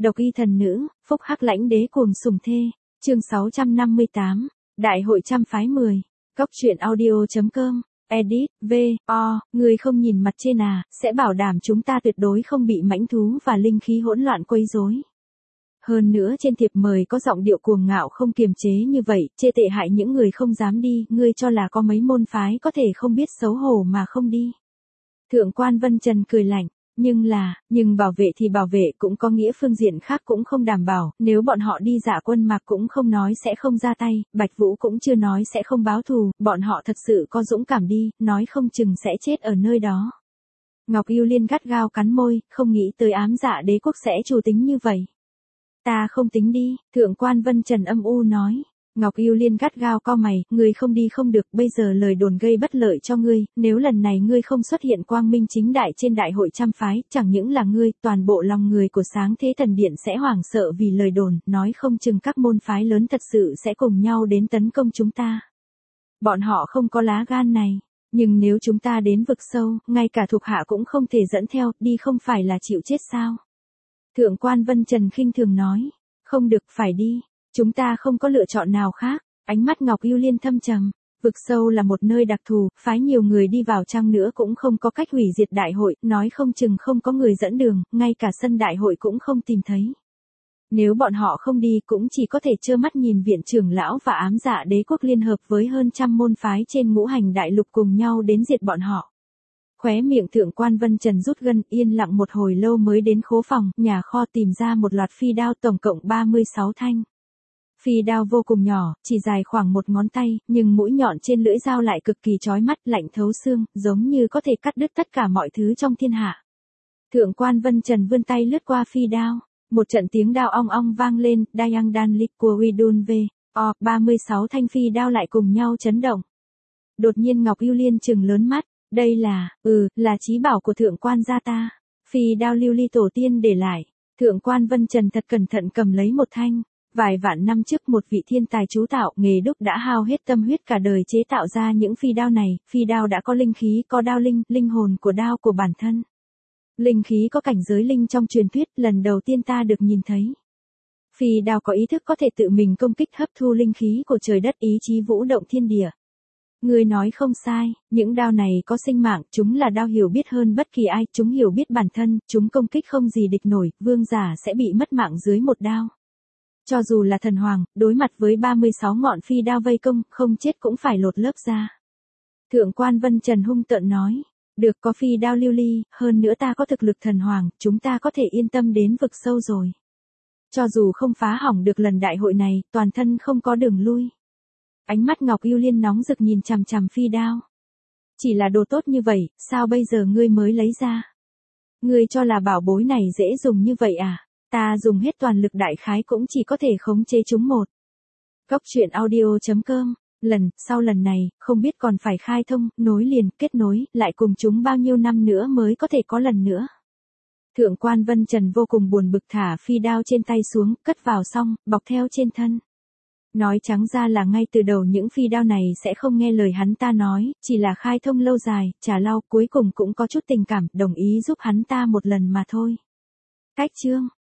Độc y thần nữ, phúc hắc lãnh đế cuồng sủng thê. Chương 658. Đại hội trăm phái 10. Cóc truyện audio.com. Edit, người không nhìn mặt trên à, sẽ bảo đảm chúng ta tuyệt đối không bị mãnh thú và linh khí hỗn loạn quấy rối. Hơn nữa trên thiệp mời có giọng điệu cuồng ngạo không kiềm chế như vậy, chê tệ hại những người không dám đi, ngươi cho là có mấy môn phái có thể không biết xấu hổ mà không đi. Thượng quan Vân Trần cười lạnh, nhưng bảo vệ thì bảo vệ cũng có nghĩa phương diện khác cũng không đảm bảo, nếu bọn họ đi dạ quân mạc cũng không nói sẽ không ra tay, Bạch Vũ cũng chưa nói sẽ không báo thù, bọn họ thật sự có dũng cảm đi, nói không chừng sẽ chết ở nơi đó. Ngọc Yêu Liên gắt gao cắn môi, không nghĩ tới ám dạ đế quốc sẽ chủ tính như vậy. Ta không tính đi, Thượng quan Vân Trần âm u nói. Ngọc Yêu Liên gắt gao co mày, ngươi không đi không được, bây giờ lời đồn gây bất lợi cho ngươi, nếu lần này ngươi không xuất hiện quang minh chính đại trên đại hội trăm phái, chẳng những là ngươi, toàn bộ lòng người của Sáng Thế Thần Điện sẽ hoảng sợ vì lời đồn, nói không chừng các môn phái lớn thật sự sẽ cùng nhau đến tấn công chúng ta. Bọn họ không có lá gan này, nhưng nếu chúng ta đến vực sâu, ngay cả thuộc hạ cũng không thể dẫn theo, đi không phải là chịu chết sao? Thượng quan Vân Trần khinh thường nói, không được phải đi. Chúng ta không có lựa chọn nào khác. Ánh mắt Ngọc Yêu Liên thâm trầm. Vực sâu là một nơi đặc thù, phái nhiều người đi vào chăng nữa cũng không có cách hủy diệt đại hội, nói không chừng không có người dẫn đường, ngay cả sân đại hội cũng không tìm thấy. Nếu bọn họ không đi cũng chỉ có thể trơ mắt nhìn viện trưởng lão và ám dạ đế quốc liên hợp với hơn trăm môn phái trên ngũ hành đại lục cùng nhau đến diệt bọn họ. Khóe miệng Thượng quan Vân Trần rút gân, yên lặng một hồi lâu mới đến khố phòng, nhà kho tìm ra một loạt phi đao tổng cộng 36 thanh. Phi đao vô cùng nhỏ, chỉ dài khoảng một ngón tay, nhưng mũi nhọn trên lưỡi dao lại cực kỳ chói mắt, lạnh thấu xương, giống như có thể cắt đứt tất cả mọi thứ trong thiên hạ. Thượng quan Vân Trần vươn tay lướt qua phi đao, một trận tiếng đao ong ong vang lên, Dayang Dan Lik của Widun V. 36 thanh phi đao lại cùng nhau chấn động. Đột nhiên Ngọc Yêu Liên trừng lớn mắt, đây là chí bảo của thượng quan gia ta. Phi đao lưu ly tổ tiên để lại. Thượng quan Vân Trần thật cẩn thận cầm lấy một thanh. Vài vạn năm trước một vị thiên tài chú tạo nghề đúc đã hao hết tâm huyết cả đời chế tạo ra những phi đao này, phi đao đã có linh khí, có đao linh hồn của đao của bản thân. Linh khí có cảnh giới linh trong truyền thuyết, lần đầu tiên ta được nhìn thấy. Phi đao có ý thức có thể tự mình công kích hấp thu linh khí của trời đất, ý chí vũ động thiên địa. Ngươi nói không sai, những đao này có sinh mạng, chúng là đao hiểu biết hơn bất kỳ ai, chúng hiểu biết bản thân, chúng công kích không gì địch nổi, vương giả sẽ bị mất mạng dưới một đao. Cho dù là thần hoàng, đối mặt với 36 ngọn phi đao vây công, không chết cũng phải lột lớp ra. Thượng quan Vân Trần hung tợn nói, được có phi đao lưu ly, hơn nữa ta có thực lực thần hoàng, chúng ta có thể yên tâm đến vực sâu rồi. Cho dù không phá hỏng được lần đại hội này, toàn thân không có đường lui. Ánh mắt Ngọc Yêu Liên nóng rực nhìn chằm chằm phi đao. Chỉ là đồ tốt như vậy, sao bây giờ ngươi mới lấy ra? Ngươi cho là bảo bối này dễ dùng như vậy à? Ta dùng hết toàn lực đại khái cũng chỉ có thể khống chế chúng một. Cóc truyện audio.com. Sau lần này, không biết còn phải khai thông, nối liền, kết nối, lại cùng chúng bao nhiêu năm nữa mới có thể có lần nữa. Thượng quan Vân Trần vô cùng buồn bực thả phi đao trên tay xuống, cất vào xong, bọc theo trên thân. Nói trắng ra là ngay từ đầu những phi đao này sẽ không nghe lời hắn ta nói, chỉ là khai thông lâu dài, trả lau, cuối cùng cũng có chút tình cảm, đồng ý giúp hắn ta một lần mà thôi. Cách chương.